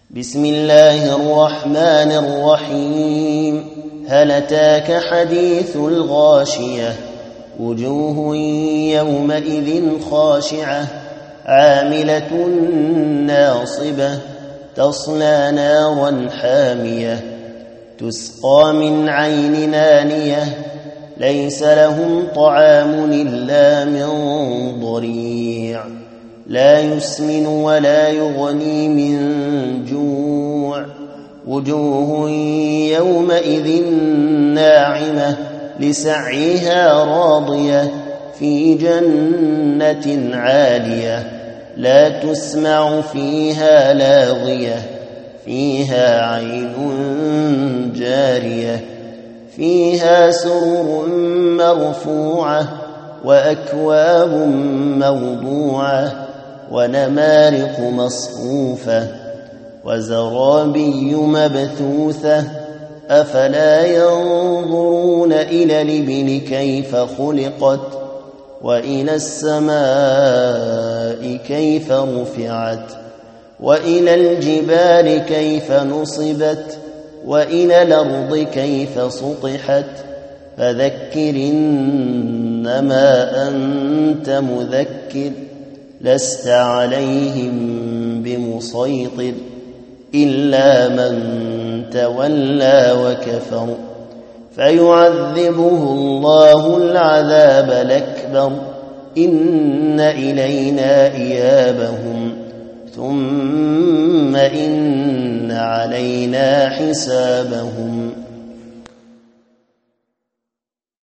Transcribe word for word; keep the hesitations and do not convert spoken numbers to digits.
بسم الله الرحمن الرحيم. هل أتاك حديث الغاشية؟ وجوه يومئذ خاشعة عاملة ناصبة تصلى نارا حامية تسقى من عين آنية ليس لهم طعام إلا من ضريع لا يسمن ولا يغني من جوع. وجوه يومئذ ناعمة لسعيها راضية في جنة عالية لا تسمع فيها لاغية فيها عين جارية فيها سرر مرفوعة وأكواب موضوعة ونمارق مصفوفة وزرابي مبثوثة. أفلا ينظرون إلى الإبل كيف خلقت وإلى السماء كيف رفعت وإلى الجبال كيف نصبت وإلى الأرض كيف سطحت. فذكر إنما أنت مذكر لست عليهم بمسيطر إلا من تولى وكفر فيعذبه الله العذاب الأكبر. إن إلينا إيابهم ثم إن علينا حسابهم.